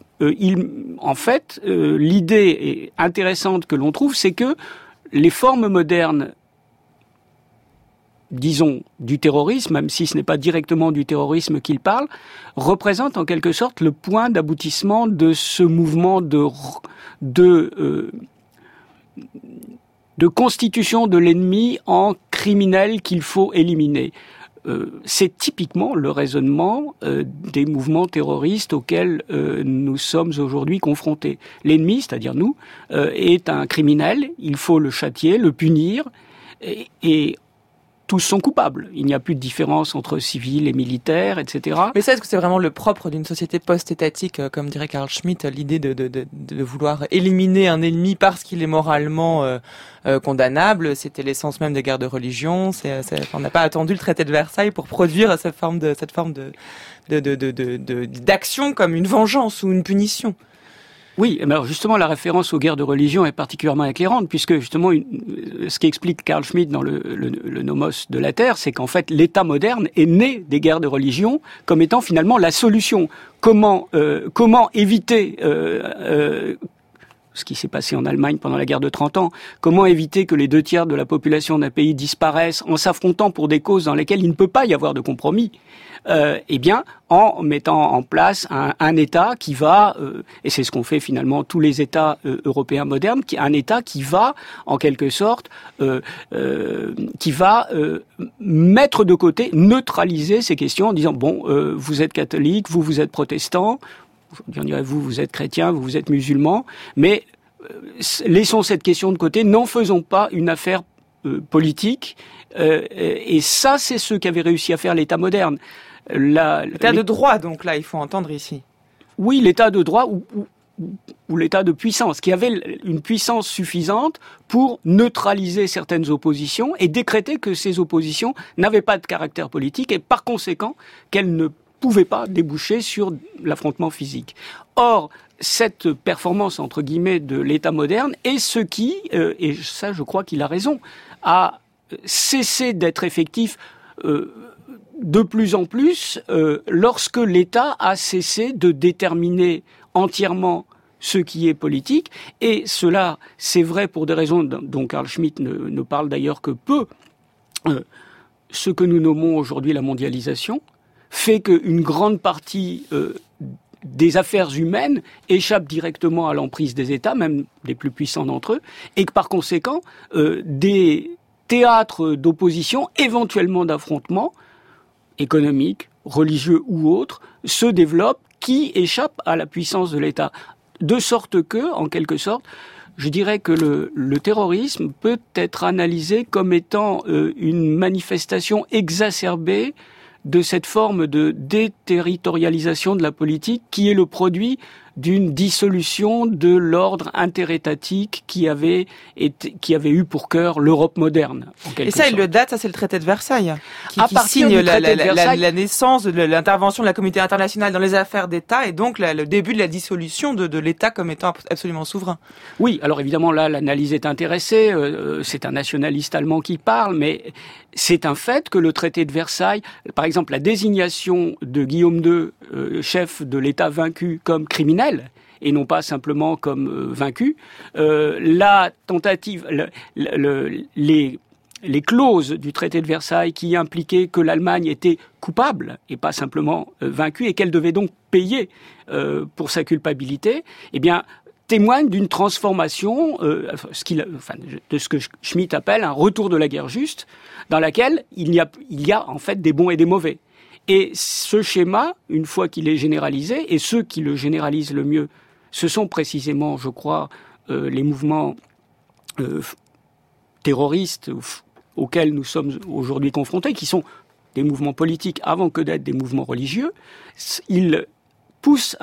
l'idée intéressante que l'on trouve, c'est que les formes modernes, disons, du terrorisme, même si ce n'est pas directement du terrorisme qu'il parle, représentent en quelque sorte le point d'aboutissement de ce mouvement de constitution de l'ennemi en criminel qu'il faut éliminer. C'est typiquement le raisonnement des mouvements terroristes auxquels nous sommes aujourd'hui confrontés. L'ennemi, c'est-à-dire nous, est un criminel, il faut le châtier, le punir, et tous sont coupables. Il n'y a plus de différence entre civils et militaires, etc. Mais ça, est-ce que c'est vraiment le propre d'une société post-étatique, comme dirait Carl Schmitt, l'idée de vouloir éliminer un ennemi parce qu'il est moralement condamnable? C'était l'essence même des guerres de religion. On n'a pas attendu le traité de Versailles pour produire cette forme d'action comme une vengeance ou une punition. Oui, mais alors justement, la référence aux guerres de religion est particulièrement éclairante, puisque justement, ce qu'explique Carl Schmitt dans le Nomos de la Terre, c'est qu'en fait, l'État moderne est né des guerres de religion comme étant finalement la solution. Comment éviter ce qui s'est passé en Allemagne pendant la guerre de 30 ans, comment éviter que les 2/3 de la population d'un pays disparaissent en s'affrontant pour des causes dans lesquelles il ne peut pas y avoir de compromis? Eh bien, en mettant en place un État qui va, et c'est ce qu'ont fait finalement tous les États européens modernes, un État qui va, en quelque sorte, mettre de côté, neutraliser ces questions en disant, vous êtes catholique, vous êtes protestant, on dirait vous êtes chrétien, vous êtes musulman, mais laissons cette question de côté, n'en faisons pas une affaire politique, et ça, c'est ce qu'avait réussi à faire l'État moderne. L'état de droit, donc là, il faut entendre ici. Oui, l'état de droit ou l'état de puissance, qui avait une puissance suffisante pour neutraliser certaines oppositions et décréter que ces oppositions n'avaient pas de caractère politique et par conséquent qu'elles ne pouvaient pas déboucher sur l'affrontement physique. Or, cette performance, entre guillemets, de l'État moderne est ce qui, et ça je crois qu'il a raison, a cessé d'être effectif de plus en plus lorsque l'État a cessé de déterminer entièrement ce qui est politique, et cela, c'est vrai pour des raisons dont Carl Schmitt ne parle d'ailleurs que peu. Ce que nous nommons aujourd'hui la mondialisation fait qu'une grande partie des affaires humaines échappent directement à l'emprise des États, même des plus puissants d'entre eux, et que par conséquent, des théâtres d'opposition, éventuellement d'affrontements, économiques, religieux ou autres, se développent qui échappent à la puissance de l'État. De sorte que, en quelque sorte, je dirais que le terrorisme peut être analysé comme étant une manifestation exacerbée de cette forme de déterritorialisation de la politique qui est le produit d'une dissolution de l'ordre interétatique qui avait eu pour cœur l'Europe moderne. Et ça, il le date, ça c'est le traité de Versailles, qui signe la naissance de l'intervention de la communauté internationale dans les affaires d'État et donc le début de la dissolution de l'État comme étant absolument souverain. Oui, alors évidemment là l'analyse est intéressée, c'est un nationaliste allemand qui parle, mais c'est un fait que le traité de Versailles, par exemple la désignation de Guillaume II, chef de l'État vaincu, comme criminel, et non pas simplement comme vaincu, la tentative, les clauses du traité de Versailles qui impliquaient que l'Allemagne était coupable et pas simplement vaincue et qu'elle devait donc payer pour sa culpabilité, eh bien témoigne d'une transformation, de ce que Schmitt appelle un retour de la guerre juste, dans laquelle il y a en fait des bons et des mauvais. Et ce schéma, une fois qu'il est généralisé, et ceux qui le généralisent le mieux, ce sont précisément, je crois, les mouvements terroristes auxquels nous sommes aujourd'hui confrontés, qui sont des mouvements politiques avant que d'être des mouvements religieux. Ils poussent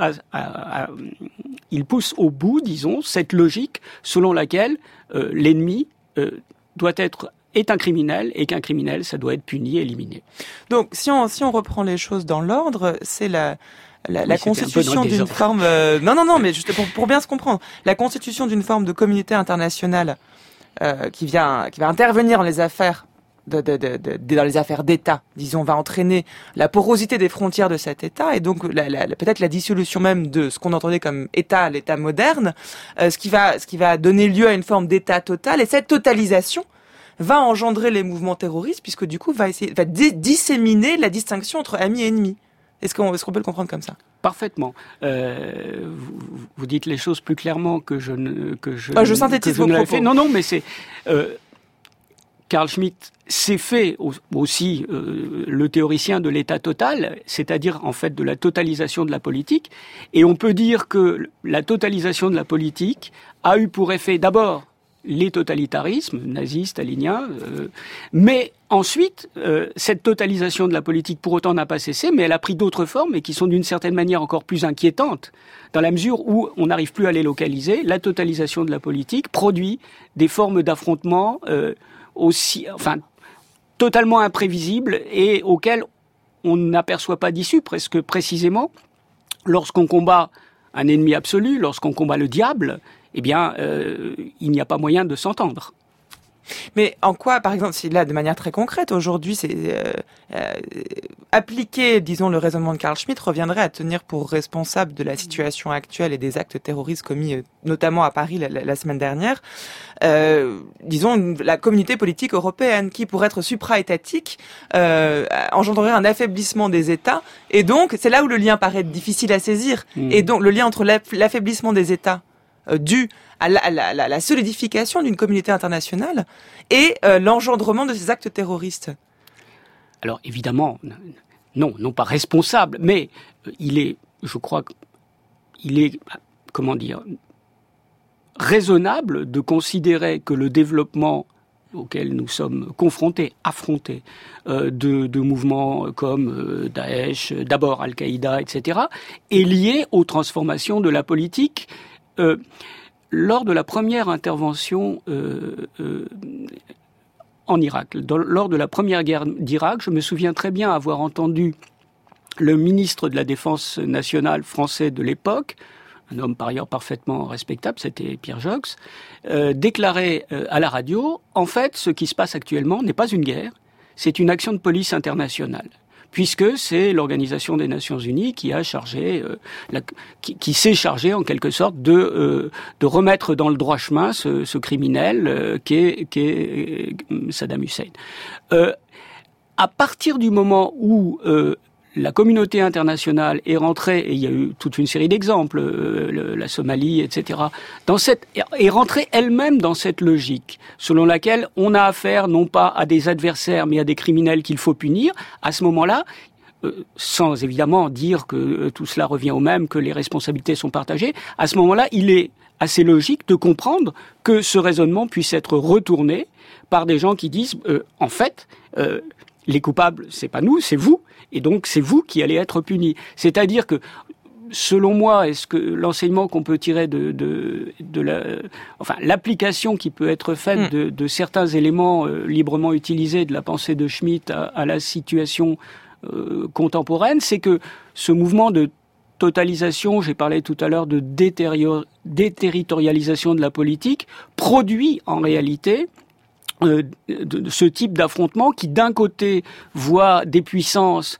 au bout, disons, cette logique selon laquelle l'ennemi est un criminel et qu'un criminel, ça doit être puni et éliminé. Donc, si on reprend les choses dans l'ordre, c'est la constitution d'une forme... Non, mais juste pour bien se comprendre. La constitution d'une forme de communauté internationale qui va intervenir dans les affaires dans les affaires d'État, disons, va entraîner la porosité des frontières de cet État et donc peut-être la dissolution même de ce qu'on entendait comme État, l'État moderne, ce qui va donner lieu à une forme d'État total. Et cette totalisation va engendrer les mouvements terroristes puisque du coup va disséminer la distinction entre amis et ennemis. Est-ce qu'on peut le comprendre comme ça ? Parfaitement. Vous dites les choses plus clairement que je synthétise vos propos. Non, mais c'est Carl Schmitt s'est fait aussi le théoricien de l'état total, c'est-à-dire en fait de la totalisation de la politique. Et on peut dire que la totalisation de la politique a eu pour effet d'abord les totalitarismes, nazis, staliniens, mais ensuite, cette totalisation de la politique pour autant n'a pas cessé, mais elle a pris d'autres formes et qui sont d'une certaine manière encore plus inquiétantes, dans la mesure où on n'arrive plus à les localiser. La totalisation de la politique produit des formes d'affrontement totalement imprévisibles et auxquelles on n'aperçoit pas d'issue, presque précisément. Lorsqu'on combat un ennemi absolu, lorsqu'on combat le diable, eh bien, il n'y a pas moyen de s'entendre. Mais en quoi, par exemple, si là, de manière très concrète, aujourd'hui, c'est appliquer, disons, le raisonnement de Carl Schmitt reviendrait à tenir pour responsable de la situation actuelle et des actes terroristes commis, notamment à Paris la semaine dernière, disons, la communauté politique européenne qui, pour être supra-étatique, engendrerait un affaiblissement des États. Et donc, c'est là où le lien paraît difficile à saisir. Et donc, le lien entre l'affaiblissement des États dû à la solidification d'une communauté internationale et l'engendrement de ces actes terroristes. Alors évidemment, non pas responsable, mais je crois qu'il est, raisonnable de considérer que le développement auquel nous sommes affrontés, de mouvements comme Daesh, d'abord Al-Qaïda, etc., est lié aux transformations de la politique. Lors de la première intervention en Irak, lors de la première guerre d'Irak, je me souviens très bien avoir entendu le ministre de la Défense nationale français de l'époque, un homme par ailleurs parfaitement respectable, c'était Pierre Jox, déclarer à la radio, en fait, ce qui se passe actuellement n'est pas une guerre, c'est une action de police internationale. Puisque c'est l'Organisation des Nations Unies qui a chargé, qui s'est chargée en quelque sorte de remettre dans le droit chemin ce criminel qu'est Saddam Hussein. À partir du moment où la communauté internationale est rentrée, et il y a eu toute une série d'exemples, la Somalie, etc., est rentrée elle-même dans cette logique, selon laquelle on a affaire non pas à des adversaires, mais à des criminels qu'il faut punir. À ce moment-là, sans évidemment dire que tout cela revient au même, que les responsabilités sont partagées, à ce moment-là, il est assez logique de comprendre que ce raisonnement puisse être retourné par des gens qui disent, en fait, les coupables, c'est pas nous, c'est vous, et donc c'est vous qui allez être punis. C'est-à-dire que selon moi, est-ce que l'enseignement qu'on peut tirer l'application qui peut être faite de certains éléments librement utilisés de la pensée de Schmitt à la situation contemporaine, c'est que ce mouvement de totalisation, j'ai parlé tout à l'heure de déterritorialisation de la politique, produit en réalité de ce type d'affrontement qui, d'un côté, voit des puissances,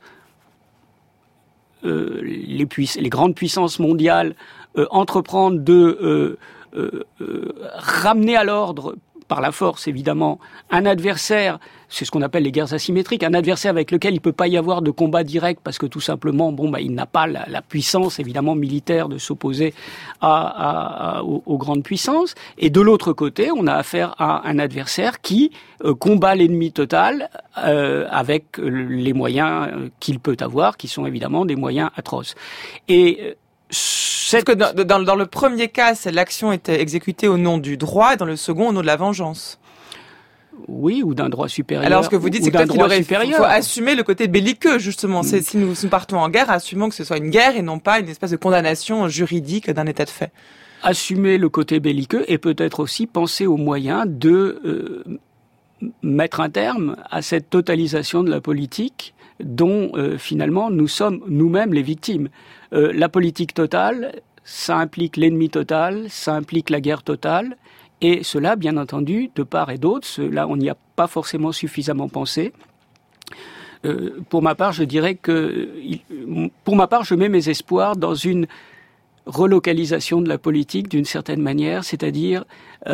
les grandes puissances mondiales, entreprendre de ramener à l'ordre, par la force évidemment, un adversaire, c'est ce qu'on appelle les guerres asymétriques, un adversaire avec lequel il ne peut pas y avoir de combat direct parce que tout simplement, il n'a pas la puissance évidemment militaire de s'opposer aux grandes puissances. Et de l'autre côté, on a affaire à un adversaire qui combat l'ennemi total avec les moyens qu'il peut avoir, qui sont évidemment des moyens atroces. Et parce que dans le premier cas, l'action était exécutée au nom du droit, et dans le second, au nom de la vengeance. Oui, ou d'un droit supérieur. Alors, ce que vous dites, c'est qu'il faut assumer le côté belliqueux, justement. C'est si nous partons en guerre, assumons que ce soit une guerre et non pas une espèce de condamnation juridique d'un état de fait. Assumer le côté belliqueux et peut-être aussi penser aux moyens de mettre un terme à cette totalisation de la politique dont, finalement, nous sommes nous-mêmes les victimes. La politique totale, ça implique l'ennemi total, ça implique la guerre totale, et cela, bien entendu, de part et d'autre, cela, on n'y a pas forcément suffisamment pensé. Pour ma part, je dirais que, je mets mes espoirs dans une relocalisation de la politique d'une certaine manière, c'est-à-dire,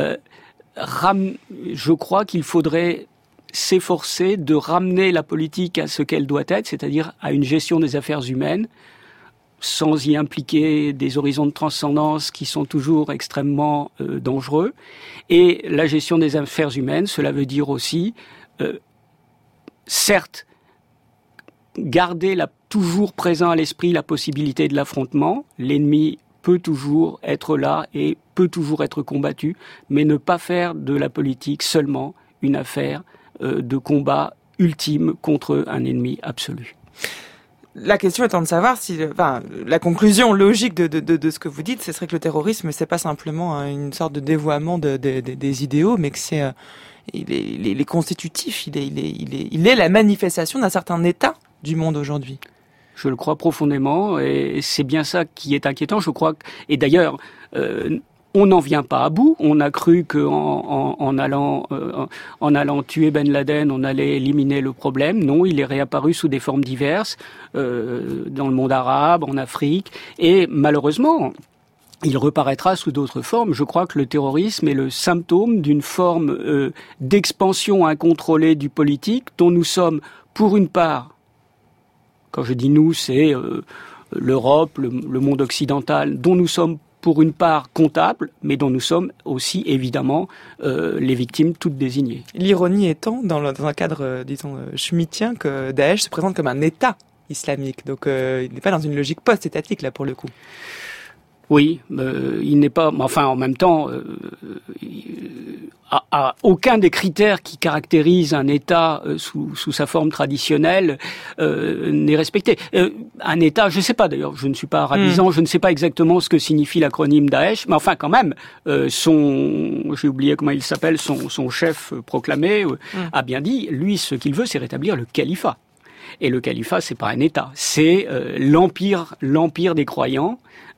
je crois qu'il faudrait s'efforcer de ramener la politique à ce qu'elle doit être, c'est-à-dire à une gestion des affaires humaines, sans y impliquer des horizons de transcendance qui sont toujours extrêmement dangereux. Et la gestion des affaires humaines, cela veut dire aussi, certes, garder toujours présent à l'esprit la possibilité de l'affrontement. L'ennemi peut toujours être là et peut toujours être combattu, mais ne pas faire de la politique seulement une affaire de combat ultime contre un ennemi absolu. La question étant de savoir si, la conclusion logique de ce que vous dites, ce serait que le terrorisme, c'est pas simplement une sorte de dévoiement des idéaux, mais que il est constitutif, il est la manifestation d'un certain état du monde aujourd'hui. Je le crois profondément, et c'est bien ça qui est inquiétant. Je crois et d'ailleurs, on n'en vient pas à bout. On a cru qu'en allant tuer Ben Laden, on allait éliminer le problème. Non, il est réapparu sous des formes diverses, dans le monde arabe, en Afrique, et malheureusement, il reparaîtra sous d'autres formes. Je crois que le terrorisme est le symptôme d'une forme d'expansion incontrôlée du politique, dont nous sommes, pour une part, quand je dis nous, c'est l'Europe, le monde occidental, dont nous sommes pour une part comptable, mais dont nous sommes aussi, évidemment, les victimes toutes désignées. L'ironie étant, dans un cadre, schmittien, que Daesh se présente comme un État islamique. Donc, il n'est pas dans une logique post-étatique, là, pour le coup. Oui, il n'est pas... Enfin, en même temps, aucun des critères qui caractérisent un État sous sa forme traditionnelle n'est respecté. Un État, je ne sais pas d'ailleurs, je ne suis pas arabisant, je ne sais pas exactement ce que signifie l'acronyme Daesh, mais enfin quand même, j'ai oublié comment il s'appelle, son chef proclamé a bien dit, lui, ce qu'il veut, c'est rétablir le califat. Et le califat, c'est pas un État, c'est l'empire des croyants.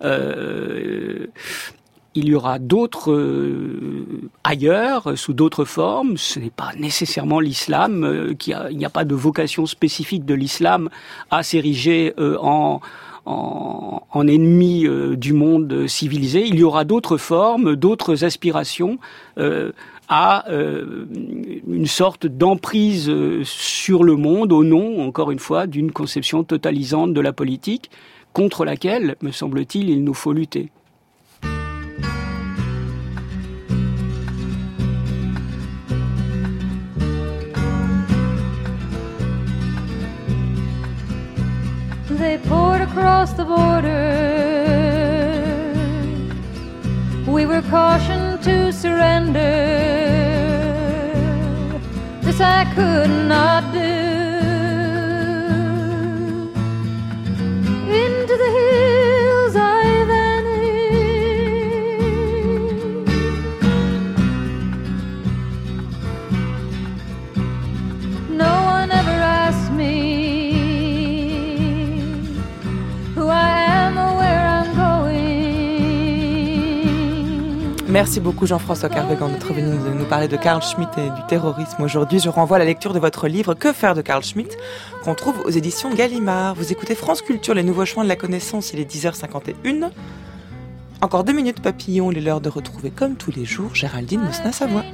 Il y aura d'autres ailleurs, sous d'autres formes. Ce n'est pas nécessairement l'islam. Il n'y a pas de vocation spécifique de l'islam à s'ériger en ennemi du monde civilisé. Il y aura d'autres formes, d'autres aspirations à une sorte d'emprise sur le monde au nom, encore une fois, d'une conception totalisante de la politique contre laquelle, me semble-t-il, il nous faut lutter. They poured across the border. We were cautioned to surrender. This I could not do. Into the hills Merci beaucoup Jean-François Kervégan d'être venu nous parler de Carl Schmitt et du terrorisme aujourd'hui. Je renvoie à la lecture de votre livre « Que faire de Carl Schmitt ?» qu'on trouve aux éditions Gallimard. Vous écoutez France Culture, les nouveaux chemins de la connaissance, il est 10h51. Encore 2 minutes papillon, il est l'heure de retrouver comme tous les jours Géraldine Mosna-Savoie.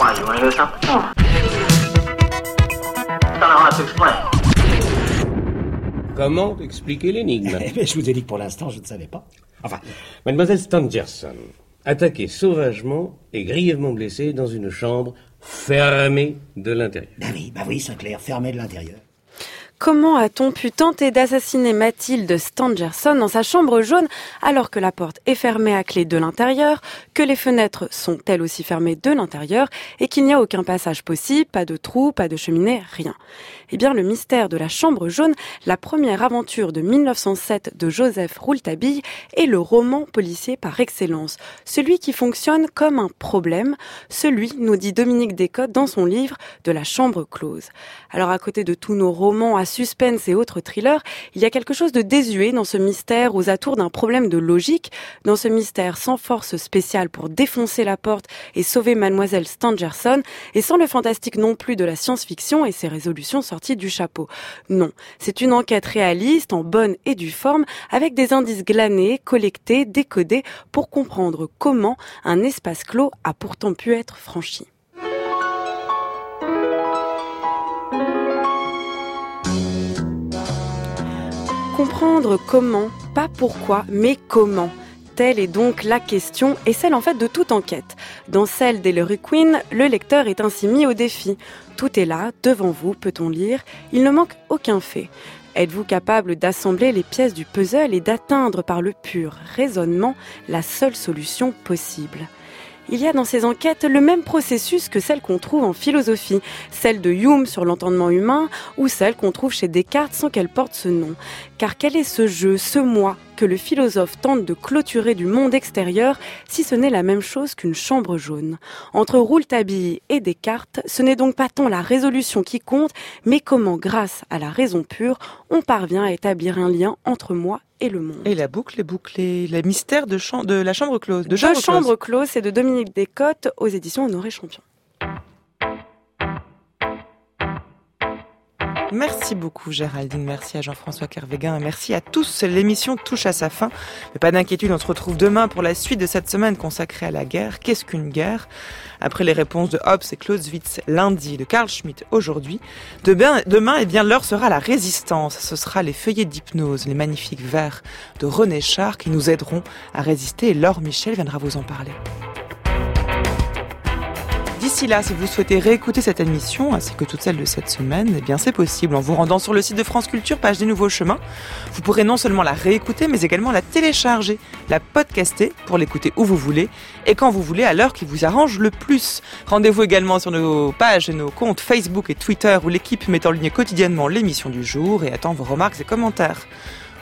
Comment expliquer l'énigme? Je vous ai dit que pour l'instant, je ne savais pas. Enfin, mademoiselle Stangerson, attaquée sauvagement et grièvement blessée dans une chambre fermée de l'intérieur. Bah oui, c'est clair, fermée de l'intérieur. Comment a-t-on pu tenter d'assassiner Mathilde Stangerson dans sa chambre jaune alors que la porte est fermée à clé de l'intérieur, que les fenêtres sont elles aussi fermées de l'intérieur et qu'il n'y a aucun passage possible, pas de trou, pas de cheminée, rien? Eh bien, le mystère de la chambre jaune, la première aventure de 1907 de Joseph Rouletabille, est le roman policier par excellence. Celui qui fonctionne comme un problème, celui, nous dit Dominique Descotes dans son livre de la chambre close. Alors, à côté de tous nos romans à suspense et autres thrillers, il y a quelque chose de désuet dans ce mystère aux atours d'un problème de logique, dans ce mystère sans force spéciale pour défoncer la porte et sauver mademoiselle Stangerson, et sans le fantastique non plus de la science-fiction et ses résolutions sorties du chapeau. Non, c'est une enquête réaliste, en bonne et due forme, avec des indices glanés, collectés, décodés, pour comprendre comment un espace clos a pourtant pu être franchi. Comprendre comment, pas pourquoi, mais comment. Telle est donc la question, et celle en fait de toute enquête. Dans celle d'Ellery Queen, le lecteur est ainsi mis au défi. Tout est là, devant vous, peut-on lire, il ne manque aucun fait. Êtes-vous capable d'assembler les pièces du puzzle et d'atteindre par le pur raisonnement la seule solution possible ? Il y a dans ces enquêtes le même processus que celle qu'on trouve en philosophie, celle de Hume sur l'entendement humain ou celle qu'on trouve chez Descartes sans qu'elle porte ce nom. Car quel est ce jeu, ce moi, que le philosophe tente de clôturer du monde extérieur si ce n'est la même chose qu'une chambre jaune? Entre Rouletabille et Descartes, ce n'est donc pas tant la résolution qui compte, mais comment, grâce à la raison pure, on parvient à établir un lien entre moi et le monde. Et la boucle est bouclée. Les mystères de la chambre close. De chambre close, c'est de Dominique Descotes aux éditions Honoré Champion. Merci beaucoup Géraldine, merci à Jean-François Kervégan et merci à tous. L'émission touche à sa fin, mais pas d'inquiétude, on se retrouve demain pour la suite de cette semaine consacrée à la guerre. Qu'est-ce qu'une guerre? Après les réponses de Hobbes et Clausewitz lundi, de Carl Schmitt aujourd'hui. Demain, eh bien, l'heure sera la résistance. Ce sera les feuillets d'hypnose, les magnifiques vers de René Char qui nous aideront à résister et Laure Michel viendra vous en parler. D'ici là, si vous souhaitez réécouter cette émission, ainsi que toutes celles de cette semaine, eh bien c'est possible en vous rendant sur le site de France Culture, page des Nouveaux Chemins. Vous pourrez non seulement la réécouter, mais également la télécharger, la podcaster pour l'écouter où vous voulez et quand vous voulez, à l'heure qui vous arrange le plus. Rendez-vous également sur nos pages et nos comptes Facebook et Twitter où l'équipe met en ligne quotidiennement l'émission du jour et attend vos remarques et commentaires.